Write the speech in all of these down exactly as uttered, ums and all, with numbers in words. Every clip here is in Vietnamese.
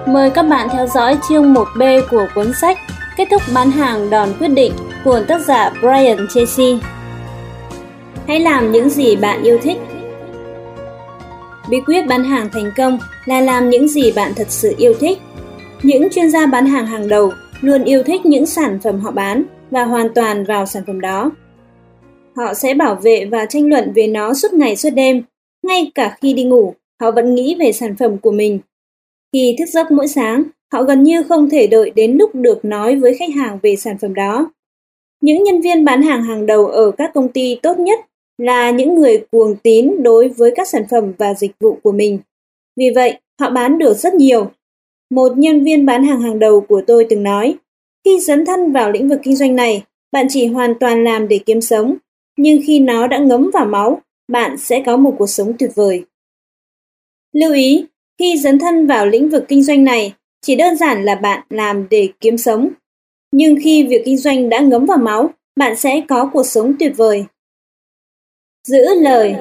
Mời các bạn theo dõi chương một B của cuốn sách Kết thúc bán hàng đòn quyết định của tác giả Brian Tracy. Hãy làm những gì bạn yêu thích. Bí quyết bán hàng thành công là làm những gì bạn thật sự yêu thích. Những chuyên gia bán hàng hàng đầu luôn yêu thích những sản phẩm họ bán và hoàn toàn vào sản phẩm đó. Họ sẽ bảo vệ và tranh luận về nó suốt ngày suốt đêm. Ngay cả khi đi ngủ, họ vẫn nghĩ về sản phẩm của mình. Khi thức giấc mỗi sáng, họ gần như không thể đợi đến lúc được nói với khách hàng về sản phẩm đó. Những nhân viên bán hàng hàng đầu ở các công ty tốt nhất là những người cuồng tín đối với các sản phẩm và dịch vụ của mình. Vì vậy, họ bán được rất nhiều. Một nhân viên bán hàng hàng đầu của tôi từng nói, khi dấn thân vào lĩnh vực kinh doanh này, bạn chỉ hoàn toàn làm để kiếm sống. Nhưng khi nó đã ngấm vào máu, bạn sẽ có một cuộc sống tuyệt vời. Lưu ý, khi dấn thân vào lĩnh vực kinh doanh này, chỉ đơn giản là bạn làm để kiếm sống. Nhưng khi việc kinh doanh đã ngấm vào máu, bạn sẽ có cuộc sống tuyệt vời. Giữ lời.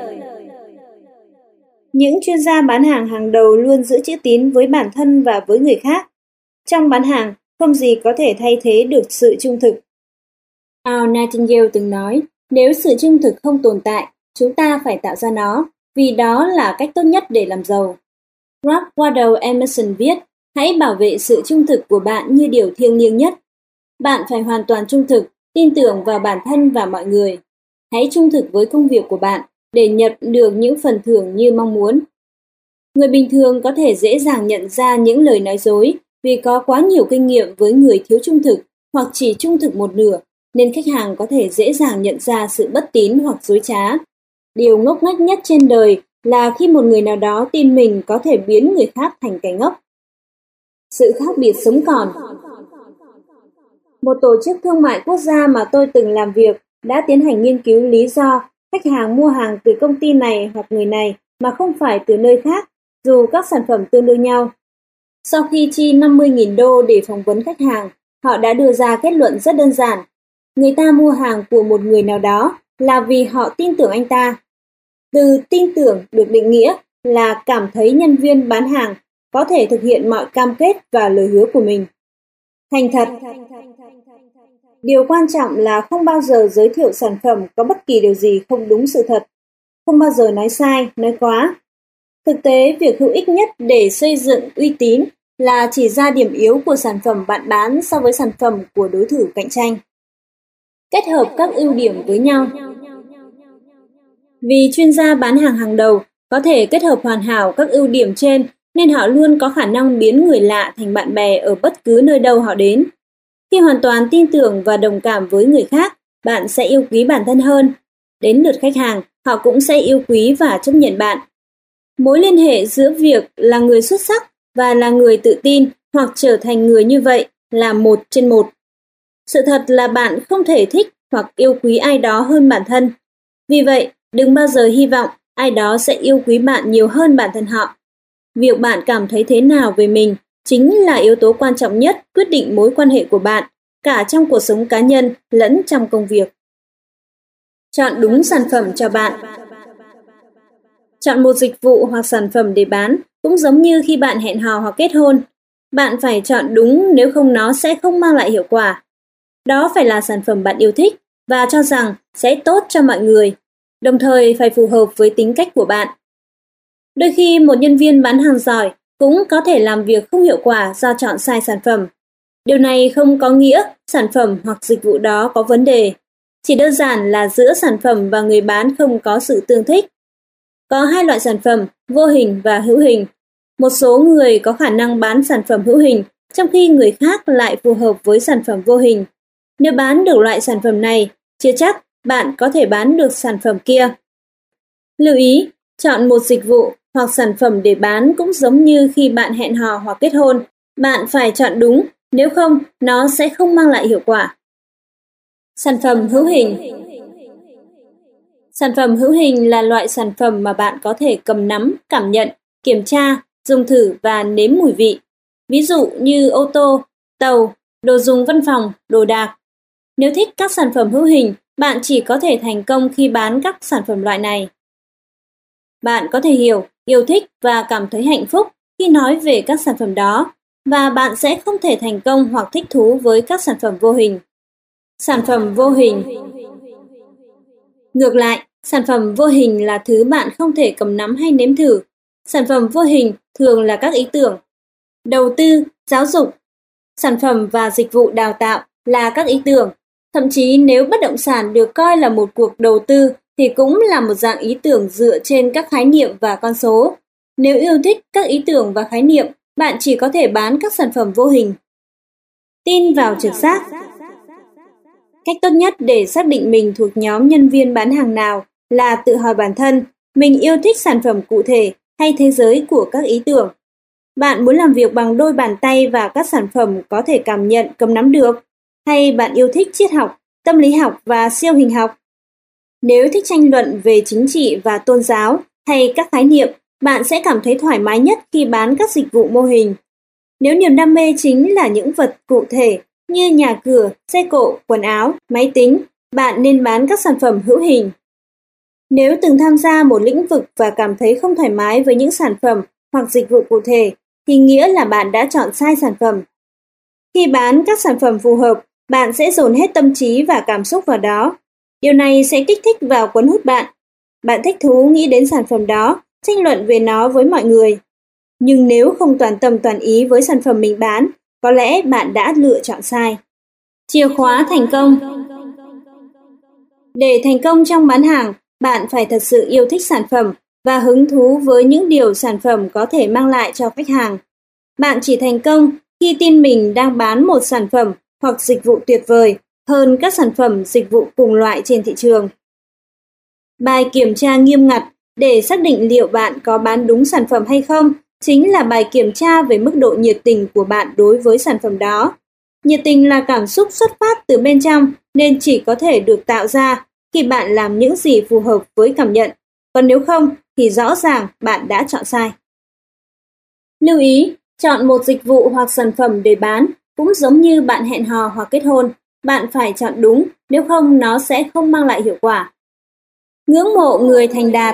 Những chuyên gia bán hàng hàng đầu luôn giữ chữ tín với bản thân và với người khác. Trong bán hàng, không gì có thể thay thế được sự trung thực. Al Nightingale từng nói, nếu sự trung thực không tồn tại, chúng ta phải tạo ra nó, vì đó là cách tốt nhất để làm giàu. Ralph Waldo Emerson viết, hãy bảo vệ sự trung thực của bạn như điều thiêng liêng nhất. Bạn phải hoàn toàn trung thực, tin tưởng vào bản thân và mọi người. Hãy trung thực với công việc của bạn để nhận được những phần thưởng như mong muốn. Người bình thường có thể dễ dàng nhận ra những lời nói dối vì có quá nhiều kinh nghiệm với người thiếu trung thực hoặc chỉ trung thực một nửa, nên khách hàng có thể dễ dàng nhận ra sự bất tín hoặc dối trá. Điều ngốc nghếch nhất trên đời là khi một người nào đó tin mình có thể biến người khác thành kẻ ngốc. Sự khác biệt sống còn. Một tổ chức thương mại quốc gia mà tôi từng làm việc đã tiến hành nghiên cứu lý do khách hàng mua hàng từ công ty này hoặc người này mà không phải từ nơi khác, dù các sản phẩm tương đương nhau. Sau khi chi năm mươi nghìn đô để phỏng vấn khách hàng, họ đã đưa ra kết luận rất đơn giản. Người ta mua hàng của một người nào đó là vì họ tin tưởng anh ta. Từ tin tưởng được định nghĩa là cảm thấy nhân viên bán hàng có thể thực hiện mọi cam kết và lời hứa của mình. Thành thật. Điều quan trọng là không bao giờ giới thiệu sản phẩm có bất kỳ điều gì không đúng sự thật. Không bao giờ nói sai, nói quá. Thực tế, việc hữu ích nhất để xây dựng uy tín là chỉ ra điểm yếu của sản phẩm bạn bán so với sản phẩm của đối thủ cạnh tranh. Kết hợp các ưu điểm với nhau. Vì chuyên gia bán hàng hàng đầu có thể kết hợp hoàn hảo các ưu điểm trên nên họ luôn có khả năng biến người lạ thành bạn bè ở bất cứ nơi đâu họ đến. Khi hoàn toàn tin tưởng và đồng cảm với người khác, bạn sẽ yêu quý bản thân hơn. Đến lượt khách hàng, họ cũng sẽ yêu quý và chấp nhận bạn. Mối liên hệ giữa việc là người xuất sắc và là người tự tin hoặc trở thành người như vậy là một trên một. Sự thật là bạn không thể thích hoặc yêu quý ai đó hơn bản thân. Vì vậy, đừng bao giờ hy vọng ai đó sẽ yêu quý bạn nhiều hơn bản thân họ. Việc bạn cảm thấy thế nào về mình chính là yếu tố quan trọng nhất quyết định mối quan hệ của bạn, cả trong cuộc sống cá nhân lẫn trong công việc. Chọn đúng sản phẩm cho bạn. Chọn một dịch vụ hoặc sản phẩm để bán cũng giống như khi bạn hẹn hò hoặc kết hôn. Bạn phải chọn đúng, nếu không nó sẽ không mang lại hiệu quả. Đó phải là sản phẩm bạn yêu thích và cho rằng sẽ tốt cho mọi người, đồng thời phải phù hợp với tính cách của bạn. Đôi khi một nhân viên bán hàng giỏi cũng có thể làm việc không hiệu quả do chọn sai sản phẩm. Điều này không có nghĩa sản phẩm hoặc dịch vụ đó có vấn đề. Chỉ đơn giản là giữa sản phẩm và người bán không có sự tương thích. Có hai loại sản phẩm, vô hình và hữu hình. Một số người có khả năng bán sản phẩm hữu hình, trong khi người khác lại phù hợp với sản phẩm vô hình. Nếu bán được loại sản phẩm này, chưa chắc bạn có thể bán được sản phẩm kia. Lưu ý, chọn một dịch vụ hoặc sản phẩm để bán cũng giống như khi bạn hẹn hò hoặc kết hôn. Bạn phải chọn đúng, nếu không, nó sẽ không mang lại hiệu quả. Sản phẩm hữu hình. Sản phẩm hữu hình là loại sản phẩm mà bạn có thể cầm nắm, cảm nhận, kiểm tra, dùng thử và nếm mùi vị. Ví dụ như ô tô, tàu, đồ dùng văn phòng, đồ đạc. Nếu thích các sản phẩm hữu hình, bạn chỉ có thể thành công khi bán các sản phẩm loại này. Bạn có thể hiểu, yêu thích và cảm thấy hạnh phúc khi nói về các sản phẩm đó, và bạn sẽ không thể thành công hoặc thích thú với các sản phẩm vô hình. Sản phẩm vô hình. Ngược lại, sản phẩm vô hình là thứ bạn không thể cầm nắm hay nếm thử. Sản phẩm vô hình thường là các ý tưởng. Đầu tư, giáo dục. Sản phẩm và dịch vụ đào tạo là các ý tưởng. Thậm chí nếu bất động sản được coi là một cuộc đầu tư thì cũng là một dạng ý tưởng dựa trên các khái niệm và con số. Nếu yêu thích các ý tưởng và khái niệm, bạn chỉ có thể bán các sản phẩm vô hình. Tin vào trực giác. Cách tốt nhất để xác định mình thuộc nhóm nhân viên bán hàng nào là tự hỏi bản thân, mình yêu thích sản phẩm cụ thể hay thế giới của các ý tưởng. Bạn muốn làm việc bằng đôi bàn tay và các sản phẩm có thể cảm nhận, cầm nắm được, hay bạn yêu thích triết học, tâm lý học và siêu hình học? Nếu thích tranh luận về chính trị và tôn giáo hay các khái niệm, bạn sẽ cảm thấy thoải mái nhất khi bán các dịch vụ mô hình. Nếu niềm đam mê chính là những vật cụ thể như nhà cửa, xe cộ, quần áo, máy tính, bạn nên bán các sản phẩm hữu hình. Nếu từng tham gia một lĩnh vực và cảm thấy không thoải mái với những sản phẩm hoặc dịch vụ cụ thể, thì nghĩa là bạn đã chọn sai sản phẩm. Khi bán các sản phẩm phù hợp, bạn sẽ dồn hết tâm trí và cảm xúc vào đó. Điều này sẽ kích thích và cuốn hút bạn. Bạn thích thú nghĩ đến sản phẩm đó, tranh luận về nó với mọi người. Nhưng nếu không toàn tâm toàn ý với sản phẩm mình bán, có lẽ bạn đã lựa chọn sai. Chìa khóa thành công. Để thành công trong bán hàng, bạn phải thật sự yêu thích sản phẩm và hứng thú với những điều sản phẩm có thể mang lại cho khách hàng. Bạn chỉ thành công khi tin mình đang bán một sản phẩm hoặc dịch vụ tuyệt vời hơn các sản phẩm dịch vụ cùng loại trên thị trường. Bài kiểm tra nghiêm ngặt để xác định liệu bạn có bán đúng sản phẩm hay không chính là bài kiểm tra về mức độ nhiệt tình của bạn đối với sản phẩm đó. Nhiệt tình là cảm xúc xuất phát từ bên trong nên chỉ có thể được tạo ra khi bạn làm những gì phù hợp với cảm nhận. Còn nếu không thì rõ ràng bạn đã chọn sai. Lưu ý, chọn một dịch vụ hoặc sản phẩm để bán cũng giống như bạn hẹn hò hoặc kết hôn. Bạn phải chọn đúng, nếu không nó sẽ không mang lại hiệu quả. Ngưỡng mộ người thành đạt.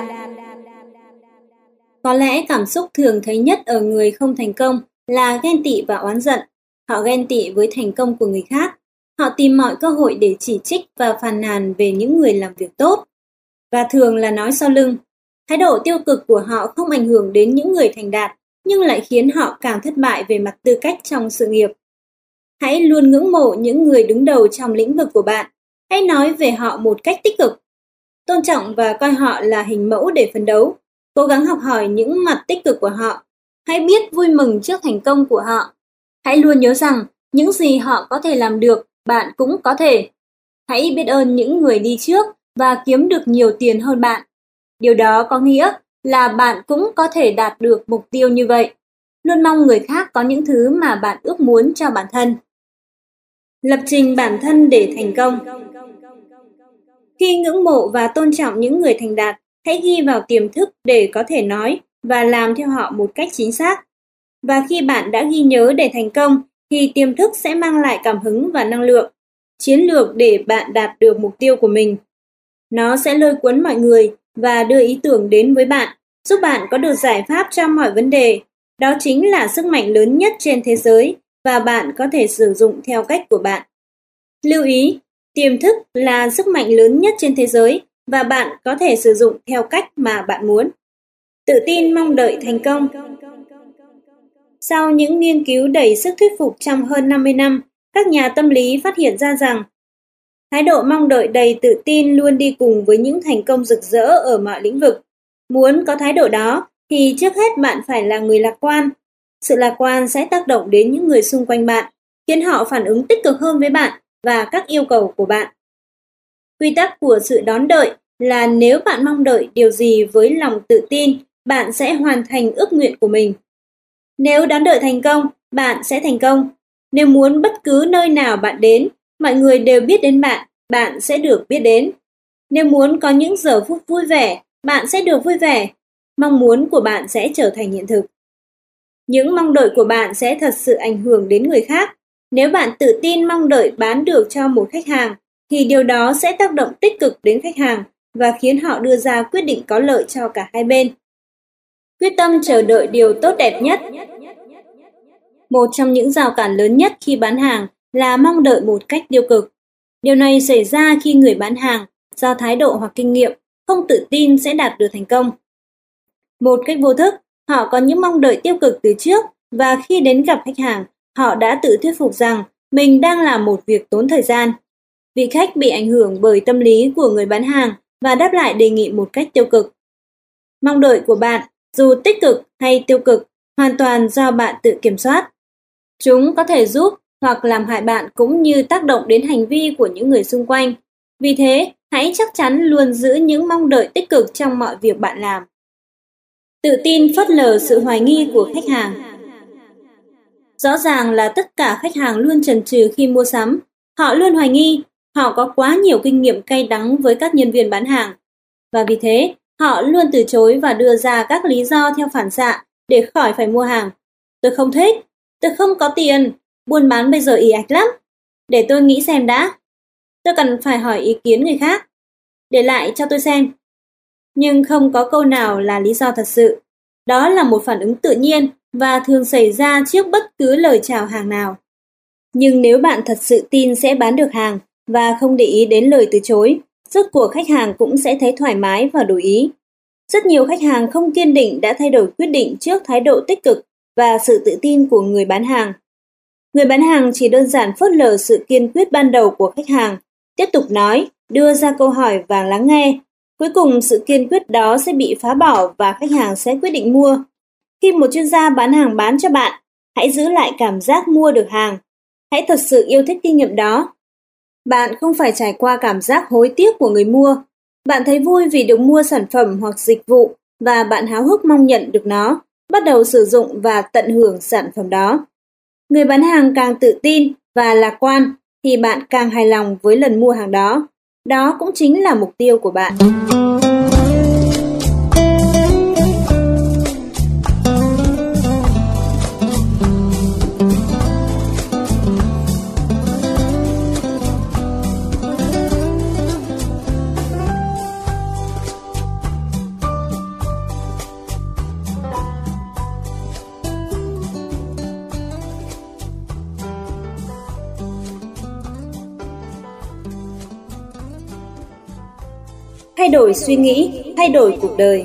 Có lẽ cảm xúc thường thấy nhất ở người không thành công là ghen tị và oán giận. Họ ghen tị với thành công của người khác. Họ tìm mọi cơ hội để chỉ trích và phàn nàn về những người làm việc tốt. Và thường là nói sau lưng. Thái độ tiêu cực của họ không ảnh hưởng đến những người thành đạt, nhưng lại khiến họ càng thất bại về mặt tư cách trong sự nghiệp. Hãy luôn ngưỡng mộ những người đứng đầu trong lĩnh vực của bạn. Hãy nói về họ một cách tích cực. Tôn trọng và coi họ là hình mẫu để phấn đấu. Cố gắng học hỏi những mặt tích cực của họ. Hãy biết vui mừng trước thành công của họ. Hãy luôn nhớ rằng những gì họ có thể làm được, bạn cũng có thể. Hãy biết ơn những người đi trước và kiếm được nhiều tiền hơn bạn. Điều đó có nghĩa là bạn cũng có thể đạt được mục tiêu như vậy. Luôn mong người khác có những thứ mà bạn ước muốn cho bản thân. Lập trình bản thân để thành công. Khi ngưỡng mộ và tôn trọng những người thành đạt, hãy ghi vào tiềm thức để có thể nói và làm theo họ một cách chính xác. Và khi bạn đã ghi nhớ để thành công, thì tiềm thức sẽ mang lại cảm hứng và năng lượng, chiến lược để bạn đạt được mục tiêu của mình. Nó sẽ lôi cuốn mọi người và đưa ý tưởng đến với bạn, giúp bạn có được giải pháp cho mọi vấn đề. Đó chính là sức mạnh lớn nhất trên thế giới và bạn có thể sử dụng theo cách của bạn. Lưu ý, tiềm thức là sức mạnh lớn nhất trên thế giới và bạn có thể sử dụng theo cách mà bạn muốn. Tự tin mong đợi thành công. Sau những nghiên cứu đầy sức thuyết phục trong hơn năm mươi năm, các nhà tâm lý phát hiện ra rằng thái độ mong đợi đầy tự tin luôn đi cùng với những thành công rực rỡ ở mọi lĩnh vực. Muốn có thái độ đó thì trước hết bạn phải là người lạc quan. Sự lạc quan sẽ tác động đến những người xung quanh bạn, khiến họ phản ứng tích cực hơn với bạn và các yêu cầu của bạn. Quy tắc của sự đón đợi là nếu bạn mong đợi điều gì với lòng tự tin, bạn sẽ hoàn thành ước nguyện của mình. Nếu đón đợi thành công, bạn sẽ thành công. Nếu muốn bất cứ nơi nào bạn đến, mọi người đều biết đến bạn, bạn sẽ được biết đến. Nếu muốn có những giờ phút vui vẻ, bạn sẽ được vui vẻ. Mong muốn của bạn sẽ trở thành hiện thực. Những mong đợi của bạn sẽ thật sự ảnh hưởng đến người khác. Nếu bạn tự tin mong đợi bán được cho một khách hàng, thì điều đó sẽ tác động tích cực đến khách hàng và khiến họ đưa ra quyết định có lợi cho cả hai bên. Quyết tâm chờ đợi điều tốt đẹp nhất. Một trong những rào cản lớn nhất khi bán hàng là mong đợi một cách tiêu cực. Điều này xảy ra khi người bán hàng do thái độ hoặc kinh nghiệm không tự tin sẽ đạt được thành công. Một cách vô thức, họ có những mong đợi tiêu cực từ trước và khi đến gặp khách hàng, họ đã tự thuyết phục rằng mình đang làm một việc tốn thời gian. Vị khách bị ảnh hưởng bởi tâm lý của người bán hàng và đáp lại đề nghị một cách tiêu cực. Mong đợi của bạn, dù tích cực hay tiêu cực, hoàn toàn do bạn tự kiểm soát. Chúng có thể giúp hoặc làm hại bạn cũng như tác động đến hành vi của những người xung quanh. Vì thế, hãy chắc chắn luôn giữ những mong đợi tích cực trong mọi việc bạn làm. Tự tin phớt lờ sự hoài nghi của khách hàng. Rõ ràng là tất cả khách hàng luôn chần chừ khi mua sắm. Họ luôn hoài nghi, họ có quá nhiều kinh nghiệm cay đắng với các nhân viên bán hàng. Và vì thế, họ luôn từ chối và đưa ra các lý do theo phản xạ để khỏi phải mua hàng. Tôi không thích, tôi không có tiền, buôn bán bây giờ ì ạch lắm. Để tôi nghĩ xem đã. Tôi cần phải hỏi ý kiến người khác. Để lại cho tôi xem. Nhưng không có câu nào là lý do thật sự. Đó là một phản ứng tự nhiên và thường xảy ra trước bất cứ lời chào hàng nào. Nhưng nếu bạn thật sự tin sẽ bán được hàng và không để ý đến lời từ chối, rốt cuộc khách hàng cũng sẽ thấy thoải mái và đổi ý. Rất nhiều khách hàng không kiên định đã thay đổi quyết định trước thái độ tích cực và sự tự tin của người bán hàng. Người bán hàng chỉ đơn giản phớt lờ sự kiên quyết ban đầu của khách hàng, tiếp tục nói, đưa ra câu hỏi và lắng nghe. Cuối cùng sự kiên quyết đó sẽ bị phá bỏ và khách hàng sẽ quyết định mua. Khi một chuyên gia bán hàng bán cho bạn, hãy giữ lại cảm giác mua được hàng. Hãy thật sự yêu thích kinh nghiệm đó. Bạn không phải trải qua cảm giác hối tiếc của người mua. Bạn thấy vui vì được mua sản phẩm hoặc dịch vụ và bạn háo hức mong nhận được nó, bắt đầu sử dụng và tận hưởng sản phẩm đó. Người bán hàng càng tự tin và lạc quan thì bạn càng hài lòng với lần mua hàng đó. Đó cũng chính là mục tiêu của bạn. Thay đổi suy nghĩ, thay đổi cuộc đời.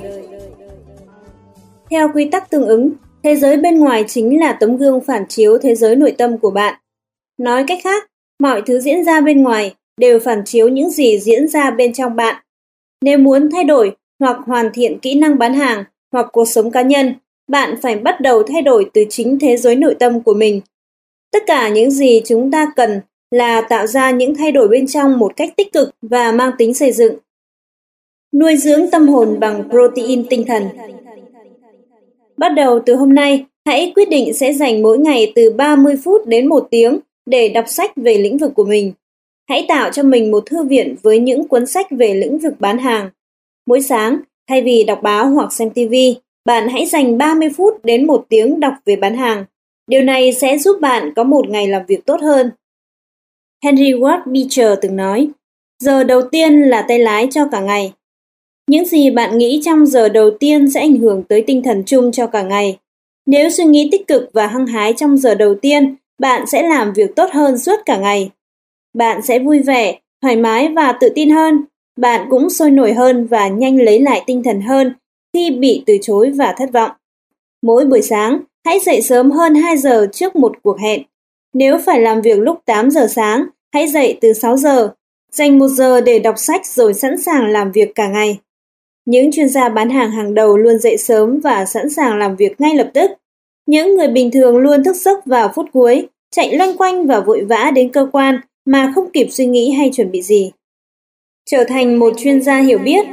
Theo quy tắc tương ứng, thế giới bên ngoài chính là tấm gương phản chiếu thế giới nội tâm của bạn. Nói cách khác, mọi thứ diễn ra bên ngoài đều phản chiếu những gì diễn ra bên trong bạn. Nếu muốn thay đổi hoặc hoàn thiện kỹ năng bán hàng hoặc cuộc sống cá nhân, bạn phải bắt đầu thay đổi từ chính thế giới nội tâm của mình. Tất cả những gì chúng ta cần là tạo ra những thay đổi bên trong một cách tích cực và mang tính xây dựng. Nuôi dưỡng tâm hồn bằng protein tinh thần. Bắt đầu từ hôm nay, hãy quyết định sẽ dành mỗi ngày từ ba mươi phút đến một tiếng để đọc sách về lĩnh vực của mình. Hãy tạo cho mình một thư viện với những cuốn sách về lĩnh vực bán hàng. Mỗi sáng, thay vì đọc báo hoặc xem ti vi, bạn hãy dành ba mươi phút đến một tiếng đọc về bán hàng. Điều này sẽ giúp bạn có một ngày làm việc tốt hơn. Henry Ward Beecher từng nói, giờ đầu tiên là tay lái cho cả ngày. Những gì bạn nghĩ trong giờ đầu tiên sẽ ảnh hưởng tới tinh thần chung cho cả ngày. Nếu suy nghĩ tích cực và hăng hái trong giờ đầu tiên, bạn sẽ làm việc tốt hơn suốt cả ngày. Bạn sẽ vui vẻ, thoải mái và tự tin hơn. Bạn cũng sôi nổi hơn và nhanh lấy lại tinh thần hơn khi bị từ chối và thất vọng. Mỗi buổi sáng, hãy dậy sớm hơn hai giờ trước một cuộc hẹn. Nếu phải làm việc lúc tám giờ sáng, hãy dậy từ sáu giờ. Dành một giờ để đọc sách rồi sẵn sàng làm việc cả ngày. Những chuyên gia bán hàng hàng đầu luôn dậy sớm và sẵn sàng làm việc ngay lập tức. Những người bình thường luôn thức giấc vào phút cuối, chạy loanh quanh và vội vã đến cơ quan mà không kịp suy nghĩ hay chuẩn bị gì. Trở thành một chuyên gia hiểu biết.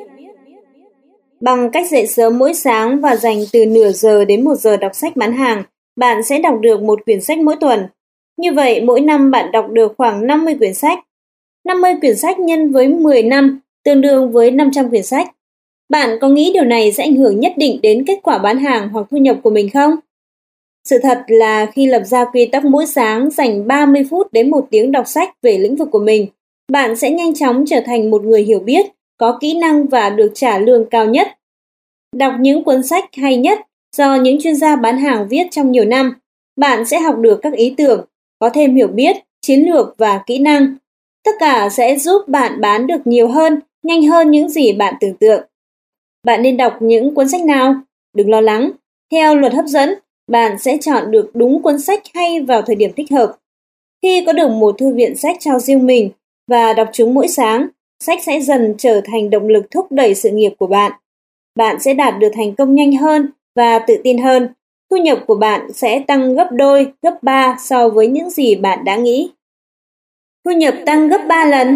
Bằng cách dậy sớm mỗi sáng và dành từ nửa giờ đến một giờ đọc sách bán hàng, bạn sẽ đọc được một quyển sách mỗi tuần. Như vậy, mỗi năm bạn đọc được khoảng năm mươi quyển sách. năm mươi quyển sách nhân với mười năm, tương đương với năm trăm quyển sách. Bạn có nghĩ điều này sẽ ảnh hưởng nhất định đến kết quả bán hàng hoặc thu nhập của mình không? Sự thật là khi lập ra quy tắc mỗi sáng dành ba mươi phút đến một tiếng đọc sách về lĩnh vực của mình, bạn sẽ nhanh chóng trở thành một người hiểu biết, có kỹ năng và được trả lương cao nhất. Đọc những cuốn sách hay nhất do những chuyên gia bán hàng viết trong nhiều năm. Bạn sẽ học được các ý tưởng, có thêm hiểu biết, chiến lược và kỹ năng. Tất cả sẽ giúp bạn bán được nhiều hơn, nhanh hơn những gì bạn tưởng tượng. Bạn nên đọc những cuốn sách nào? Đừng lo lắng. Theo luật hấp dẫn, bạn sẽ chọn được đúng cuốn sách hay vào thời điểm thích hợp. Khi có được một thư viện sách cho riêng mình và đọc chúng mỗi sáng, sách sẽ dần trở thành động lực thúc đẩy sự nghiệp của bạn. Bạn sẽ đạt được thành công nhanh hơn và tự tin hơn. Thu nhập của bạn sẽ tăng gấp đôi, gấp ba so với những gì bạn đã nghĩ. Thu nhập tăng gấp ba lần.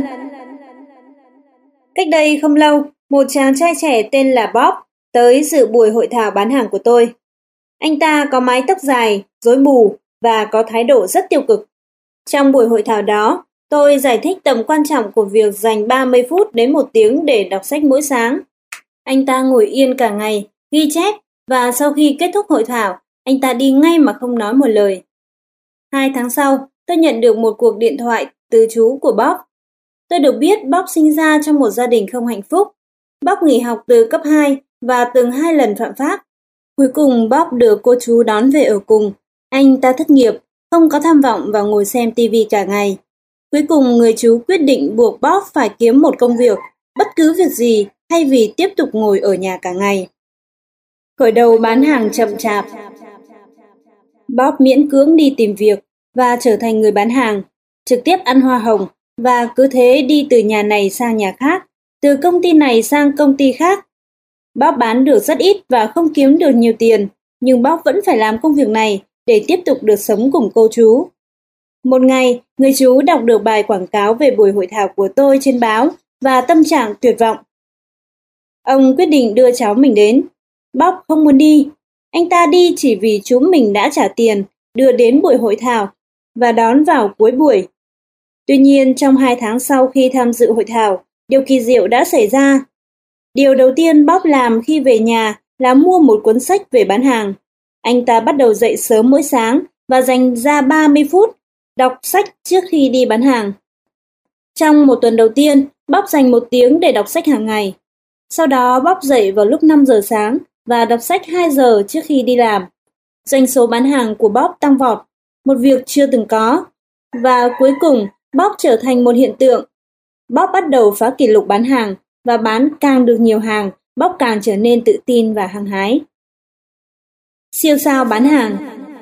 Cách đây không lâu, một chàng trai trẻ tên là Bob tới dự buổi hội thảo bán hàng của tôi. Anh ta có mái tóc dài, rối bù và có thái độ rất tiêu cực. Trong buổi hội thảo đó, tôi giải thích tầm quan trọng của việc dành ba mươi phút đến một tiếng để đọc sách mỗi sáng. Anh ta ngồi yên cả ngày, ghi chép, và sau khi kết thúc hội thảo, anh ta đi ngay mà không nói một lời. Hai tháng sau, tôi nhận được một cuộc điện thoại từ chú của Bob. Tôi được biết Bob sinh ra trong một gia đình không hạnh phúc. Bob nghỉ học từ cấp hai và từng hai lần phạm pháp. Cuối cùng Bob được cô chú đón về ở cùng. Anh ta thất nghiệp, không có tham vọng và ngồi xem tivi cả ngày. Cuối cùng người chú quyết định buộc Bob phải kiếm một công việc, bất cứ việc gì, thay vì tiếp tục ngồi ở nhà cả ngày. Khởi đầu bán hàng chậm chạp. Bob miễn cưỡng đi tìm việc và trở thành người bán hàng, trực tiếp ăn hoa hồng và cứ thế đi từ nhà này sang nhà khác, từ công ty này sang công ty khác. Bob bán được rất ít và không kiếm được nhiều tiền, nhưng Bob vẫn phải làm công việc này để tiếp tục được sống cùng cô chú. Một ngày, người chú đọc được bài quảng cáo về buổi hội thảo của tôi trên báo và tâm trạng tuyệt vọng. Ông quyết định đưa cháu mình đến. Bob không muốn đi. Anh ta đi chỉ vì chú mình đã trả tiền, đưa đến buổi hội thảo và đón vào cuối buổi. Tuy nhiên, trong hai tháng sau khi tham dự hội thảo, điều kỳ diệu đã xảy ra. Điều đầu tiên Bob làm khi về nhà là mua một cuốn sách về bán hàng. Anh ta bắt đầu dậy sớm mỗi sáng và dành ra ba mươi phút đọc sách trước khi đi bán hàng. Trong một tuần đầu tiên, Bob dành một tiếng để đọc sách hàng ngày. Sau đó Bob dậy vào lúc năm giờ sáng và đọc sách hai giờ trước khi đi làm. Doanh số bán hàng của Bob tăng vọt, một việc chưa từng có. Và cuối cùng, Bob trở thành một hiện tượng. Bob bắt đầu phá kỷ lục bán hàng và bán càng được nhiều hàng, Bob càng trở nên tự tin và hăng hái. Siêu sao bán hàng.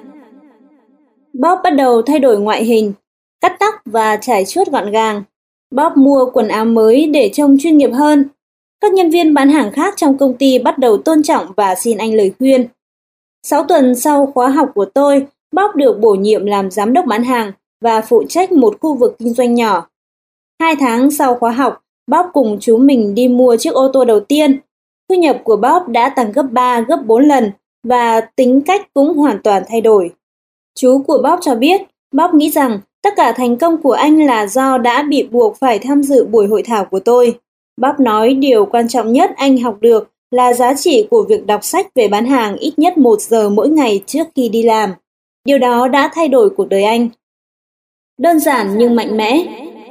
Bob bắt đầu thay đổi ngoại hình, cắt tóc và chải chuốt gọn gàng. Bob mua quần áo mới để trông chuyên nghiệp hơn. Các nhân viên bán hàng khác trong công ty bắt đầu tôn trọng và xin anh lời khuyên. Sáu tuần sau khóa học của tôi, Bob được bổ nhiệm làm giám đốc bán hàng và phụ trách một khu vực kinh doanh nhỏ. Hai tháng sau khóa học, Bob cùng chú mình đi mua chiếc ô tô đầu tiên. Thu nhập của Bob đã tăng gấp ba, gấp bốn lần và tính cách cũng hoàn toàn thay đổi. Chú của Bob cho biết, Bob nghĩ rằng tất cả thành công của anh là do đã bị buộc phải tham dự buổi hội thảo của tôi. Bob nói điều quan trọng nhất anh học được là giá trị của việc đọc sách về bán hàng ít nhất một giờ mỗi ngày trước khi đi làm. Điều đó đã thay đổi cuộc đời anh. Đơn giản nhưng mạnh mẽ.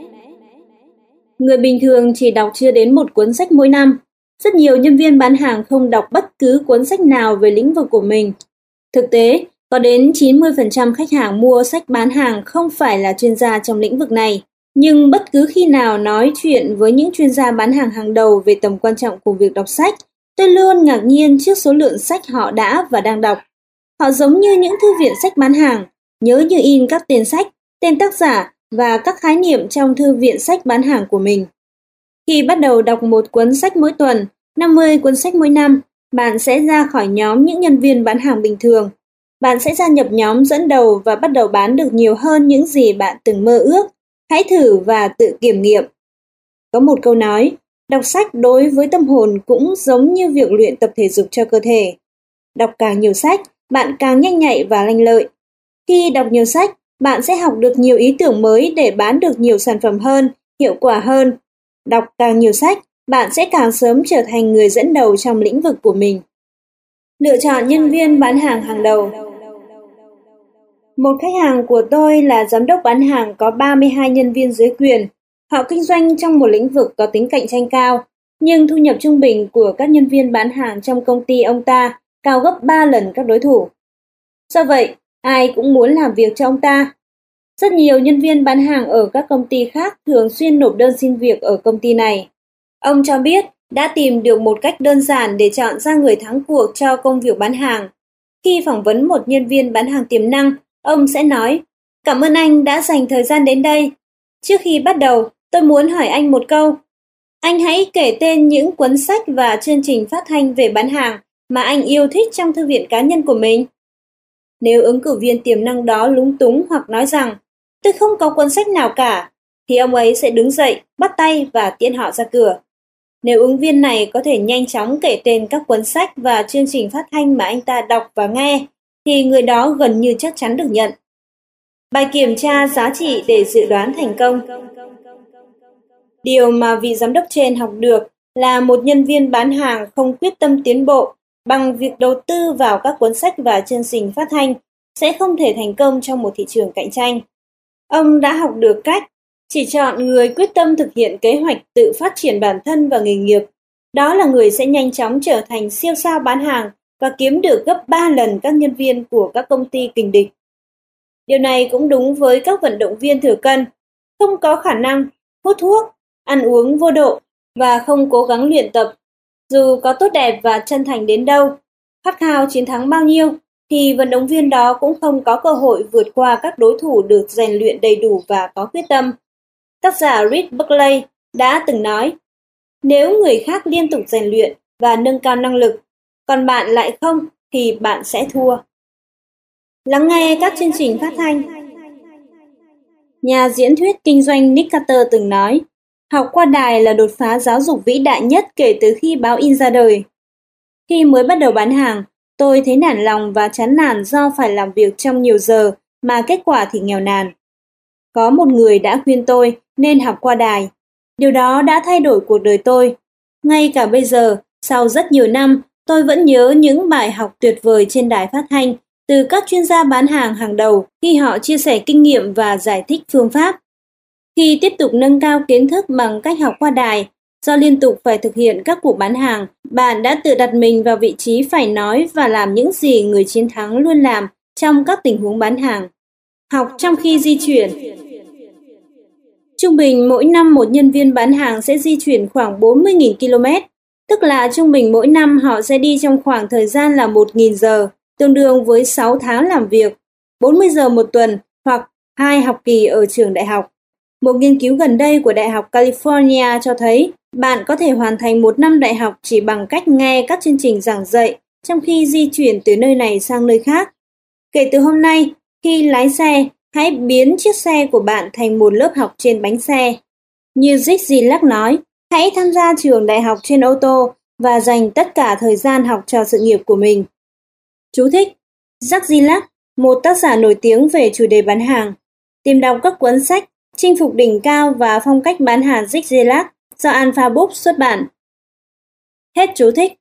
Người bình thường chỉ đọc chưa đến một cuốn sách mỗi năm. Rất nhiều nhân viên bán hàng không đọc bất cứ cuốn sách nào về lĩnh vực của mình. Thực tế, có đến chín mươi phần trăm khách hàng mua sách bán hàng không phải là chuyên gia trong lĩnh vực này. Nhưng bất cứ khi nào nói chuyện với những chuyên gia bán hàng hàng đầu về tầm quan trọng của việc đọc sách, tôi luôn ngạc nhiên trước số lượng sách họ đã và đang đọc. Họ giống như những thư viện sách bán hàng, nhớ như in các tên sách, tên tác giả và các khái niệm trong thư viện sách bán hàng của mình. Khi bắt đầu đọc một cuốn sách mỗi tuần, năm mươi cuốn sách mỗi năm, bạn sẽ ra khỏi nhóm những nhân viên bán hàng bình thường. Bạn sẽ gia nhập nhóm dẫn đầu và bắt đầu bán được nhiều hơn những gì bạn từng mơ ước. Hãy thử và tự kiểm nghiệm. Có một câu nói, đọc sách đối với tâm hồn cũng giống như việc luyện tập thể dục cho cơ thể. Đọc càng nhiều sách, bạn càng nhanh nhạy và lanh lợi. Khi đọc nhiều sách, bạn sẽ học được nhiều ý tưởng mới để bán được nhiều sản phẩm hơn, hiệu quả hơn. Đọc càng nhiều sách, bạn sẽ càng sớm trở thành người dẫn đầu trong lĩnh vực của mình. Lựa chọn nhân viên bán hàng hàng đầu. Một khách hàng của tôi là giám đốc bán hàng có ba mươi hai nhân viên dưới quyền. Họ kinh doanh trong một lĩnh vực có tính cạnh tranh cao, nhưng thu nhập trung bình của các nhân viên bán hàng trong công ty ông ta cao gấp ba lần các đối thủ. Do vậy, Ai cũng muốn làm việc cho ông ta. Rất nhiều nhân viên bán hàng ở các công ty khác thường xuyên nộp đơn xin việc ở công ty này. Ông cho biết đã tìm được một cách đơn giản để chọn ra người thắng cuộc cho công việc bán hàng. Khi phỏng vấn một nhân viên bán hàng tiềm năng, ông sẽ nói, cảm ơn anh đã dành thời gian đến đây. Trước khi bắt đầu, tôi muốn hỏi anh một câu. Anh hãy kể tên những cuốn sách và chương trình phát thanh về bán hàng mà anh yêu thích trong thư viện cá nhân của mình. Nếu ứng cử viên tiềm năng đó lúng túng hoặc nói rằng, tôi không có cuốn sách nào cả, thì ông ấy sẽ đứng dậy, bắt tay và tiễn họ ra cửa. Nếu ứng viên này có thể nhanh chóng kể tên các cuốn sách và chương trình phát thanh mà anh ta đọc và nghe, thì người đó gần như chắc chắn được nhận. Bài kiểm tra giá trị để dự đoán thành công. Điều mà vị giám đốc trên học được là một nhân viên bán hàng không quyết tâm tiến bộ bằng việc đầu tư vào các cuốn sách và chương trình phát thanh sẽ không thể thành công trong một thị trường cạnh tranh. Ông đã học được cách chỉ chọn người quyết tâm thực hiện kế hoạch tự phát triển bản thân và nghề nghiệp. Đó là người sẽ nhanh chóng trở thành siêu sao bán hàng và kiếm được gấp ba lần các nhân viên của các công ty kình địch. Điều này cũng đúng với các vận động viên thừa cân, không có khả năng, hút thuốc, ăn uống vô độ và không cố gắng luyện tập. Dù có tốt đẹp và chân thành đến đâu, khát khao chiến thắng bao nhiêu, thì vận động viên đó cũng không có cơ hội vượt qua các đối thủ được rèn luyện đầy đủ và có quyết tâm. Tác giả Rick Buckley đã từng nói, nếu người khác liên tục rèn luyện và nâng cao năng lực, còn bạn lại không, thì bạn sẽ thua. Lắng nghe các chương trình phát thanh. Nhà diễn thuyết kinh doanh Nick Carter từng nói, học qua đài là đột phá giáo dục vĩ đại nhất kể từ khi báo in ra đời. Khi mới bắt đầu bán hàng, tôi thấy nản lòng và chán nản do phải làm việc trong nhiều giờ mà kết quả thì nghèo nàn. Có một người đã khuyên tôi nên học qua đài. Điều đó đã thay đổi cuộc đời tôi. Ngay cả bây giờ, sau rất nhiều năm, tôi vẫn nhớ những bài học tuyệt vời trên đài phát thanh từ các chuyên gia bán hàng hàng đầu khi họ chia sẻ kinh nghiệm và giải thích phương pháp. Khi tiếp tục nâng cao kiến thức bằng cách học qua đài, do liên tục phải thực hiện các cuộc bán hàng, bạn đã tự đặt mình vào vị trí phải nói và làm những gì người chiến thắng luôn làm trong các tình huống bán hàng. Học trong khi di chuyển. Trung bình mỗi năm một nhân viên bán hàng sẽ di chuyển khoảng bốn mươi nghìn ki lô mét, tức là trung bình mỗi năm họ sẽ đi trong khoảng thời gian là một nghìn giờ, tương đương với sáu tháng làm việc, bốn mươi giờ một tuần hoặc hai học kỳ ở trường đại học. Một nghiên cứu gần đây của Đại học California cho thấy bạn có thể hoàn thành một năm đại học chỉ bằng cách nghe các chương trình giảng dạy trong khi di chuyển từ nơi này sang nơi khác. Kể từ hôm nay, khi lái xe, hãy biến chiếc xe của bạn thành một lớp học trên bánh xe. Như Zig Ziglar nói, hãy tham gia trường đại học trên ô tô và dành tất cả thời gian học cho sự nghiệp của mình. Chú thích: Zig Ziglar, một tác giả nổi tiếng về chủ đề bán hàng. Tìm đọc các cuốn sách Chinh phục đỉnh cao và phong cách bán hàng Zig Ziglar do Alpha Books xuất bản. Hết chú thích.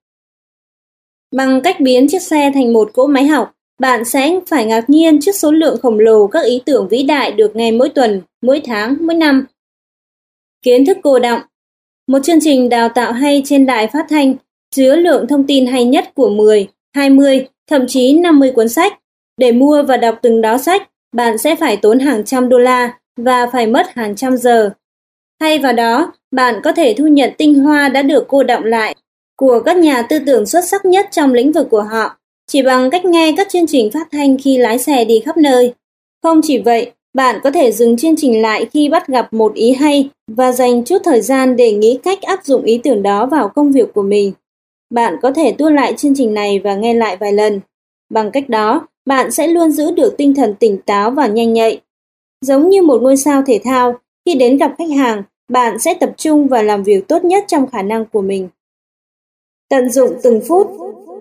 Bằng cách biến chiếc xe thành một cỗ máy học, bạn sẽ phải ngạc nhiên trước số lượng khổng lồ các ý tưởng vĩ đại được nghe mỗi tuần, mỗi tháng, mỗi năm. Kiến thức cô đọng. Một chương trình đào tạo hay trên đài phát thanh chứa lượng thông tin hay nhất của mười, hai mươi, thậm chí năm mươi cuốn sách. Để mua và đọc từng đó sách, bạn sẽ phải tốn hàng trăm đô la và phải mất hàng trăm giờ. Thay vào đó, bạn có thể thu nhận tinh hoa đã được cô đọng lại của các nhà tư tưởng xuất sắc nhất trong lĩnh vực của họ, chỉ bằng cách nghe các chương trình phát thanh khi lái xe đi khắp nơi. Không chỉ vậy, bạn có thể dừng chương trình lại khi bắt gặp một ý hay và dành chút thời gian để nghĩ cách áp dụng ý tưởng đó vào công việc của mình. Bạn có thể tua lại chương trình này và nghe lại vài lần. Bằng cách đó, bạn sẽ luôn giữ được tinh thần tỉnh táo và nhanh nhạy. Giống như một ngôi sao thể thao, khi đến gặp khách hàng, bạn sẽ tập trung và làm việc tốt nhất trong khả năng của mình. Tận dụng từng phút.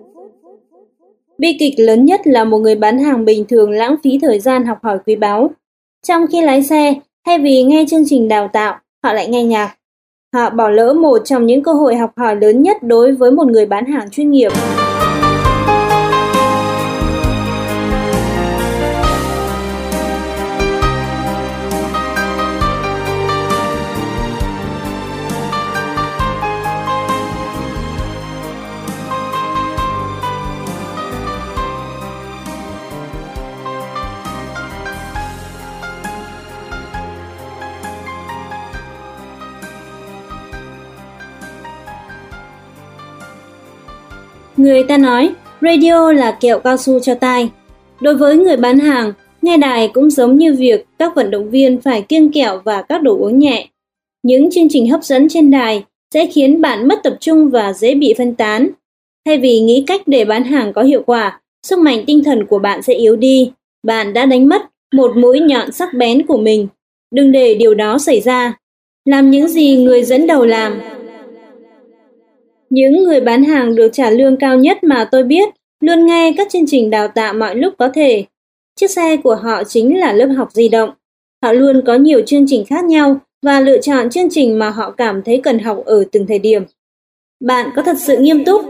Bi kịch lớn nhất là một người bán hàng bình thường lãng phí thời gian học hỏi quý báu. Trong khi lái xe, thay vì nghe chương trình đào tạo, họ lại nghe nhạc. Họ bỏ lỡ một trong những cơ hội học hỏi lớn nhất đối với một người bán hàng chuyên nghiệp. Người ta nói, radio là kẹo cao su cho tai. Đối với người bán hàng, nghe đài cũng giống như việc các vận động viên phải kiêng kẹo và các đồ uống nhẹ. Những chương trình hấp dẫn trên đài sẽ khiến bạn mất tập trung và dễ bị phân tán. Thay vì nghĩ cách để bán hàng có hiệu quả, sức mạnh tinh thần của bạn sẽ yếu đi. Bạn đã đánh mất một mũi nhọn sắc bén của mình. Đừng để điều đó xảy ra. Làm những gì người dẫn đầu làm. Những người bán hàng được trả lương cao nhất mà tôi biết luôn nghe các chương trình đào tạo mọi lúc có thể. Chiếc xe của họ chính là lớp học di động. Họ luôn có nhiều chương trình khác nhau và lựa chọn chương trình mà họ cảm thấy cần học ở từng thời điểm. Bạn có thật sự nghiêm túc?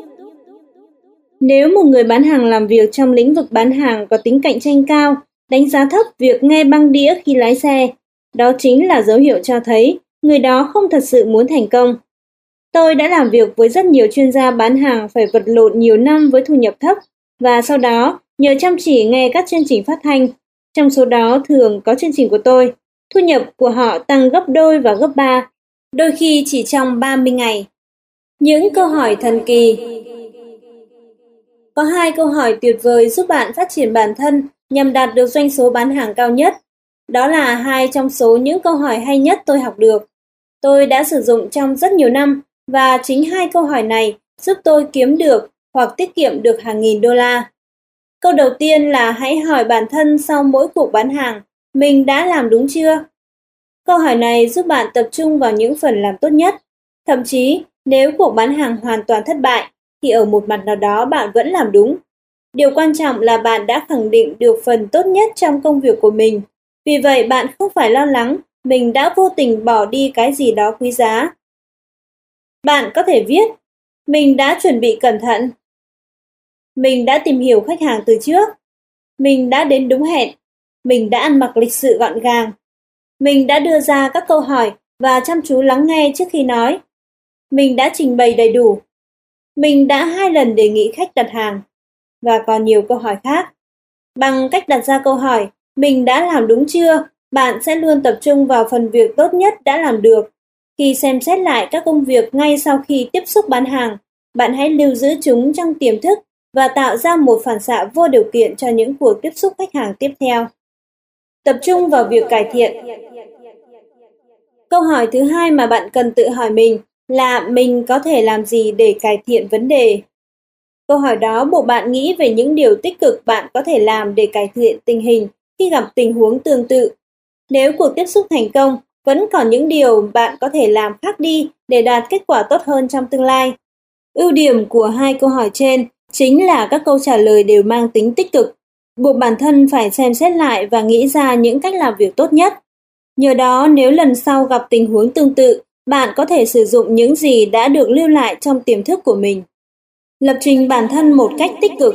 Nếu một người bán hàng làm việc trong lĩnh vực bán hàng có tính cạnh tranh cao, đánh giá thấp việc nghe băng đĩa khi lái xe, đó chính là dấu hiệu cho thấy người đó không thật sự muốn thành công. Tôi đã làm việc với rất nhiều chuyên gia bán hàng phải vật lộn nhiều năm với thu nhập thấp và sau đó nhờ chăm chỉ nghe các chương trình phát thanh, trong số đó thường có chương trình của tôi, thu nhập của họ tăng gấp đôi và gấp ba, đôi khi chỉ trong ba mươi ngày. Những câu hỏi thần kỳ. Có hai câu hỏi tuyệt vời giúp bạn phát triển bản thân nhằm đạt được doanh số bán hàng cao nhất. Đó là hai trong số những câu hỏi hay nhất tôi học được. Tôi đã sử dụng trong rất nhiều năm và chính hai câu hỏi này giúp tôi kiếm được hoặc tiết kiệm được hàng nghìn đô la. Câu đầu tiên là hãy hỏi bản thân sau mỗi cuộc bán hàng, mình đã làm đúng chưa? Câu hỏi này giúp bạn tập trung vào những phần làm tốt nhất. Thậm chí, nếu cuộc bán hàng hoàn toàn thất bại, thì ở một mặt nào đó bạn vẫn làm đúng. Điều quan trọng là bạn đã khẳng định được phần tốt nhất trong công việc của mình. Vì vậy bạn không phải lo lắng mình đã vô tình bỏ đi cái gì đó quý giá. Bạn có thể viết, mình đã chuẩn bị cẩn thận. Mình đã tìm hiểu khách hàng từ trước. Mình đã đến đúng hẹn. Mình đã ăn mặc lịch sự gọn gàng. Mình đã đưa ra các câu hỏi và chăm chú lắng nghe trước khi nói. Mình đã trình bày đầy đủ. Mình đã hai lần đề nghị khách đặt hàng. Và còn nhiều câu hỏi khác. Bằng cách đặt ra câu hỏi, mình đã làm đúng chưa? Bạn sẽ luôn tập trung vào phần việc tốt nhất đã làm được. Khi xem xét lại các công việc ngay sau khi tiếp xúc bán hàng, bạn hãy lưu giữ chúng trong tiềm thức và tạo ra một phản xạ vô điều kiện cho những cuộc tiếp xúc khách hàng tiếp theo. Tập trung vào việc cải thiện. Câu hỏi thứ hai mà bạn cần tự hỏi mình là mình có thể làm gì để cải thiện vấn đề? Câu hỏi đó buộc bạn nghĩ về những điều tích cực bạn có thể làm để cải thiện tình hình khi gặp tình huống tương tự. Nếu cuộc tiếp xúc thành công, vẫn còn những điều bạn có thể làm khác đi để đạt kết quả tốt hơn trong tương lai. Ưu điểm của hai câu hỏi trên chính là các câu trả lời đều mang tính tích cực, buộc bản thân phải xem xét lại và nghĩ ra những cách làm việc tốt nhất. Nhờ đó, nếu lần sau gặp tình huống tương tự, bạn có thể sử dụng những gì đã được lưu lại trong tiềm thức của mình. Lập trình bản thân một cách tích cực.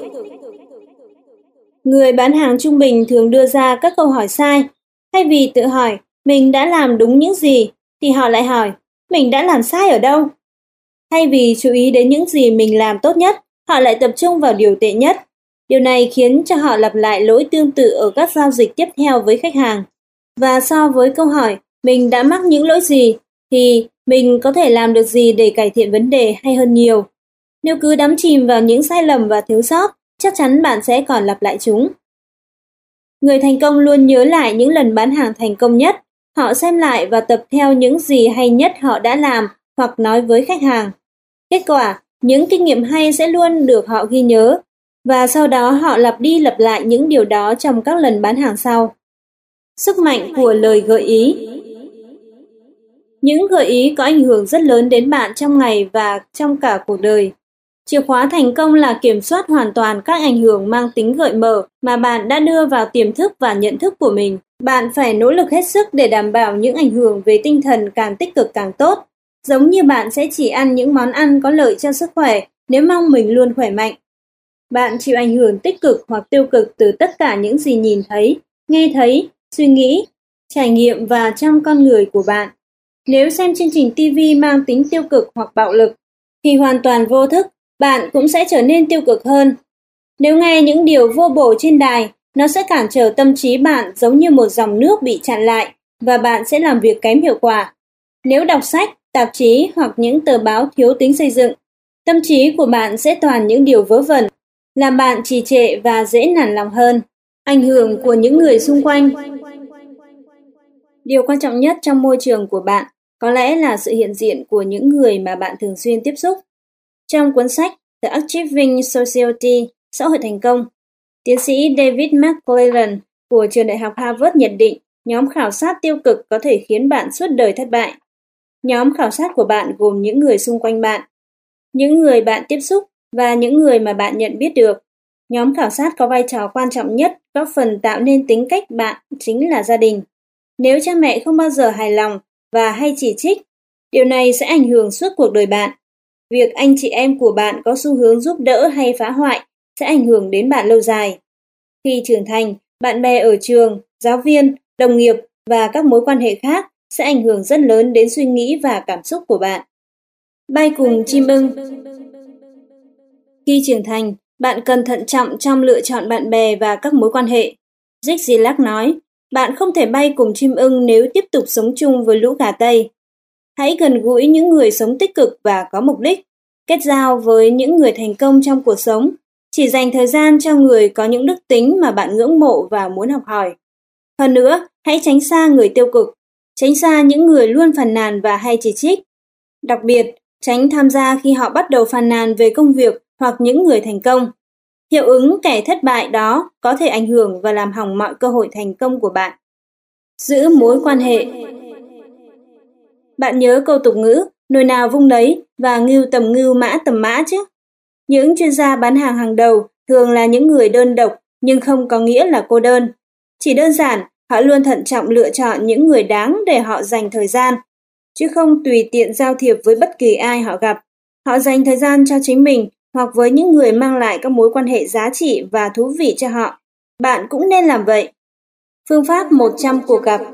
Người bán hàng trung bình thường đưa ra các câu hỏi sai. Thay vì tự hỏi, mình đã làm đúng những gì, thì họ lại hỏi, mình đã làm sai ở đâu? Thay vì chú ý đến những gì mình làm tốt nhất, họ lại tập trung vào điều tệ nhất. Điều này khiến cho họ lặp lại lỗi tương tự ở các giao dịch tiếp theo với khách hàng. Và so với câu hỏi, mình đã mắc những lỗi gì, thì mình có thể làm được gì để cải thiện vấn đề hay hơn nhiều. Nếu cứ đắm chìm vào những sai lầm và thiếu sót, chắc chắn bạn sẽ còn lặp lại chúng. Người thành công luôn nhớ lại những lần bán hàng thành công nhất. Họ xem lại và tập theo những gì hay nhất họ đã làm hoặc nói với khách hàng. Kết quả, những kinh nghiệm hay sẽ luôn được họ ghi nhớ. Và sau đó họ lặp đi lặp lại những điều đó trong các lần bán hàng sau. Sức mạnh của lời gợi ý. Những gợi ý có ảnh hưởng rất lớn đến bạn trong ngày và trong cả cuộc đời. Chìa khóa thành công là kiểm soát hoàn toàn các ảnh hưởng mang tính gợi mở mà bạn đã đưa vào tiềm thức và nhận thức của mình. Bạn phải nỗ lực hết sức để đảm bảo những ảnh hưởng về tinh thần càng tích cực càng tốt. Giống như bạn sẽ chỉ ăn những món ăn có lợi cho sức khỏe nếu mong mình luôn khỏe mạnh. Bạn chịu ảnh hưởng tích cực hoặc tiêu cực từ tất cả những gì nhìn thấy, nghe thấy, suy nghĩ, trải nghiệm và trong con người của bạn. Nếu xem chương trình ti vi mang tính tiêu cực hoặc bạo lực, thì hoàn toàn vô thức, bạn cũng sẽ trở nên tiêu cực hơn. Nếu nghe những điều vô bổ trên đài, nó sẽ cản trở tâm trí bạn giống như một dòng nước bị chặn lại và bạn sẽ làm việc kém hiệu quả. Nếu đọc sách, tạp chí hoặc những tờ báo thiếu tính xây dựng, Tâm trí của bạn sẽ toàn những điều vớ vẩn, làm bạn trì trệ và dễ nản lòng hơn. Ảnh hưởng của những người xung quanh. Điều quan trọng nhất trong môi trường của bạn có lẽ là sự hiện diện của những người mà bạn thường xuyên tiếp xúc. Trong cuốn sách The Achieving Society, Xã hội thành công, tiến sĩ David McClellan của trường đại học Harvard nhận định nhóm khảo sát tiêu cực có thể khiến bạn suốt đời thất bại. Nhóm khảo sát của bạn gồm những người xung quanh bạn, những người bạn tiếp xúc và những người mà bạn nhận biết được. Nhóm khảo sát có vai trò quan trọng nhất góp phần tạo nên tính cách bạn chính là gia đình. Nếu cha mẹ không bao giờ hài lòng và hay chỉ trích, điều này sẽ ảnh hưởng suốt cuộc đời bạn. Việc anh chị em của bạn có xu hướng giúp đỡ hay phá hoại sẽ ảnh hưởng đến bạn lâu dài. Khi trưởng thành, bạn bè ở trường, giáo viên, đồng nghiệp và các mối quan hệ khác sẽ ảnh hưởng rất lớn đến suy nghĩ và cảm xúc của bạn. Bay cùng chim ưng. Khi trưởng thành, bạn cần thận trọng trong lựa chọn bạn bè và các mối quan hệ. Zig Ziglar nói, bạn không thể bay cùng chim ưng nếu tiếp tục sống chung với lũ gà Tây. Hãy gần gũi những người sống tích cực và có mục đích. Kết giao với những người thành công trong cuộc sống. Chỉ dành thời gian cho người có những đức tính mà bạn ngưỡng mộ và muốn học hỏi. Hơn nữa, hãy tránh xa người tiêu cực. Tránh xa những người luôn phàn nàn và hay chỉ trích. Đặc biệt, tránh tham gia khi họ bắt đầu phàn nàn về công việc hoặc những người thành công. Hiệu ứng kẻ thất bại đó có thể ảnh hưởng và làm hỏng mọi cơ hội thành công của bạn. Giữ mối quan hệ. Bạn nhớ câu tục ngữ, nồi nào vung nấy và ngưu tầm ngưu mã tầm mã chứ? Những chuyên gia bán hàng hàng đầu thường là những người đơn độc nhưng không có nghĩa là cô đơn. Chỉ đơn giản, họ luôn thận trọng lựa chọn những người đáng để họ dành thời gian, chứ không tùy tiện giao thiệp với bất kỳ ai họ gặp. Họ dành thời gian cho chính mình hoặc với những người mang lại các mối quan hệ giá trị và thú vị cho họ. Bạn cũng nên làm vậy. Phương pháp một trăm cuộc gặp.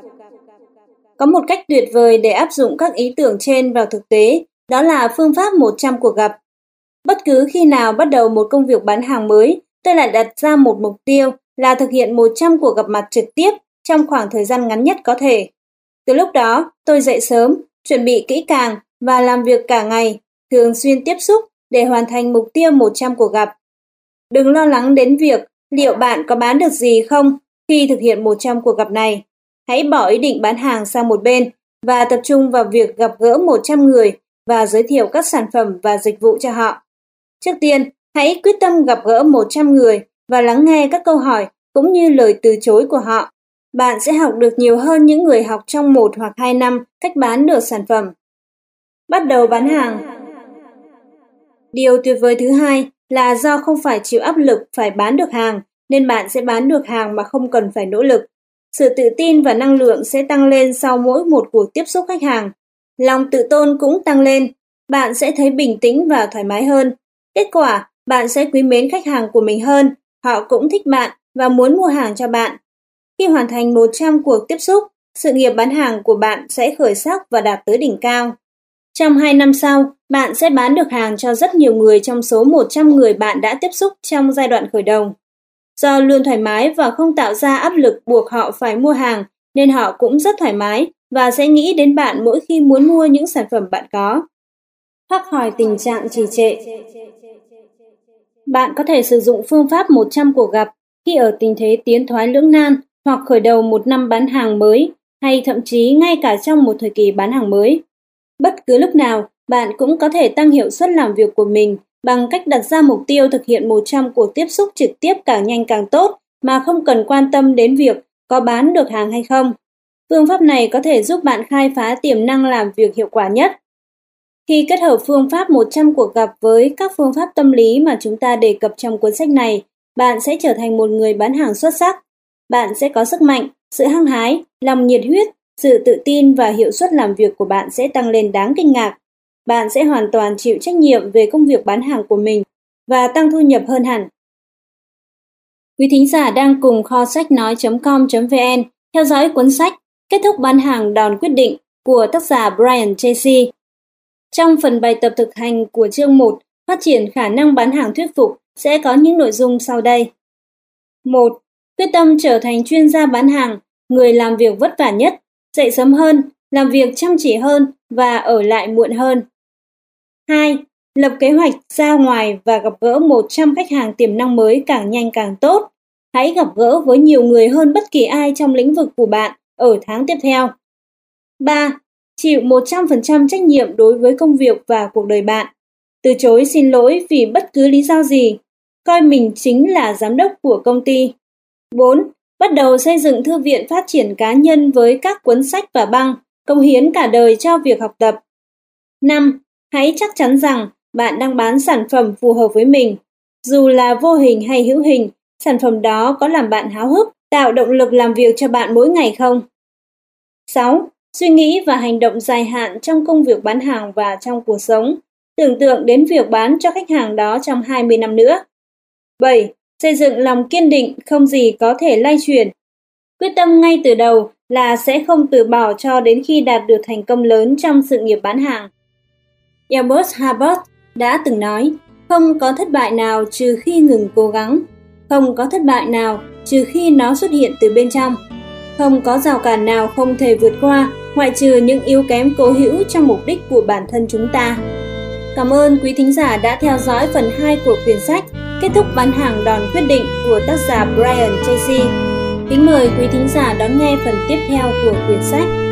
Có một cách tuyệt vời để áp dụng các ý tưởng trên vào thực tế, đó là phương pháp một trăm cuộc gặp. Bất cứ khi nào bắt đầu một công việc bán hàng mới, tôi lại đặt ra một mục tiêu là thực hiện một trăm cuộc gặp mặt trực tiếp trong khoảng thời gian ngắn nhất có thể. Từ lúc đó, tôi dậy sớm, chuẩn bị kỹ càng và làm việc cả ngày, thường xuyên tiếp xúc để hoàn thành mục tiêu một trăm cuộc gặp. Đừng lo lắng đến việc liệu bạn có bán được gì không khi thực hiện một trăm cuộc gặp này. Hãy bỏ ý định bán hàng sang một bên và tập trung vào việc gặp gỡ một trăm người và giới thiệu các sản phẩm và dịch vụ cho họ. Trước tiên, hãy quyết tâm gặp gỡ một trăm người và lắng nghe các câu hỏi cũng như lời từ chối của họ. Bạn sẽ học được nhiều hơn những người học trong một hoặc hai năm cách bán được sản phẩm. Bắt đầu bán hàng. Điều tuyệt vời thứ hai là do không phải chịu áp lực phải bán được hàng, nên bạn sẽ bán được hàng mà không cần phải nỗ lực. Sự tự tin và năng lượng sẽ tăng lên sau mỗi một cuộc tiếp xúc khách hàng. Lòng tự tôn cũng tăng lên. Bạn sẽ thấy bình tĩnh và thoải mái hơn. Kết quả, bạn sẽ quý mến khách hàng của mình hơn. Họ cũng thích bạn và muốn mua hàng cho bạn. Khi hoàn thành một trăm cuộc tiếp xúc, sự nghiệp bán hàng của bạn sẽ khởi sắc và đạt tới đỉnh cao. Trong hai năm sau, bạn sẽ bán được hàng cho rất nhiều người trong số một trăm người bạn đã tiếp xúc trong giai đoạn khởi đầu. Do luôn thoải mái và không tạo ra áp lực buộc họ phải mua hàng, nên họ cũng rất thoải mái và sẽ nghĩ đến bạn mỗi khi muốn mua những sản phẩm bạn có. Thoát khỏi tình trạng trì trệ. Bạn có thể sử dụng phương pháp một trăm cuộc gặp khi ở tình thế tiến thoái lưỡng nan hoặc khởi đầu một năm bán hàng mới, hay thậm chí ngay cả trong một thời kỳ bán hàng mới. Bất cứ lúc nào, bạn cũng có thể tăng hiệu suất làm việc của mình bằng cách đặt ra mục tiêu thực hiện một trăm cuộc tiếp xúc trực tiếp càng nhanh càng tốt mà không cần quan tâm đến việc có bán được hàng hay không. Phương pháp này có thể giúp bạn khai phá tiềm năng làm việc hiệu quả nhất. Khi kết hợp phương pháp một trăm cuộc gặp với các phương pháp tâm lý mà chúng ta đề cập trong cuốn sách này, bạn sẽ trở thành một người bán hàng xuất sắc. Bạn sẽ có sức mạnh, sự hăng hái, lòng nhiệt huyết, sự tự tin và hiệu suất làm việc của bạn sẽ tăng lên đáng kinh ngạc. Bạn sẽ hoàn toàn chịu trách nhiệm về công việc bán hàng của mình và tăng thu nhập hơn hẳn. Quý thính giả đang cùng kho sách nói chấm com chấm vn theo dõi cuốn sách Kết thúc bán hàng đòn quyết định của tác giả Brian Tracy. Trong phần bài tập thực hành của chương một, phát triển khả năng bán hàng thuyết phục, sẽ có những nội dung sau đây. một. Quyết tâm trở thành chuyên gia bán hàng, người làm việc vất vả nhất, dậy sớm hơn, làm việc chăm chỉ hơn và ở lại muộn hơn. hai. Lập kế hoạch ra ngoài và gặp gỡ một trăm khách hàng tiềm năng mới càng nhanh càng tốt. Hãy gặp gỡ với nhiều người hơn bất kỳ ai trong lĩnh vực của bạn ở tháng tiếp theo. ba. Chịu một trăm phần trăm trách nhiệm đối với công việc và cuộc đời bạn. Từ chối xin lỗi vì bất cứ lý do gì. Coi mình chính là giám đốc của công ty. bốn. Bắt đầu xây dựng thư viện phát triển cá nhân với các cuốn sách và băng, cống hiến cả đời cho việc học tập. năm. Hãy chắc chắn rằng bạn đang bán sản phẩm phù hợp với mình. Dù là vô hình hay hữu hình, sản phẩm đó có làm bạn háo hức, tạo động lực làm việc cho bạn mỗi ngày không? sáu. Suy nghĩ và hành động dài hạn trong công việc bán hàng và trong cuộc sống. Tưởng tượng đến việc bán cho khách hàng đó trong hai mươi năm nữa. bảy. Xây dựng lòng kiên định không gì có thể lay chuyển. Quyết tâm ngay từ đầu là sẽ không từ bỏ cho đến khi đạt được thành công lớn trong sự nghiệp bán hàng. Albert Hubbard đã từng nói, không có thất bại nào trừ khi ngừng cố gắng. Không có thất bại nào trừ khi nó xuất hiện từ bên trong. Không có rào cản nào không thể vượt qua, ngoại trừ những yếu kém cố hữu trong mục đích của bản thân chúng ta. Cảm ơn quý thính giả đã theo dõi phần hai của quyển sách Kết thúc bán hàng đòn quyết định của tác giả Brian Tracy. Kính mời quý thính giả đón nghe phần tiếp theo của quyển sách.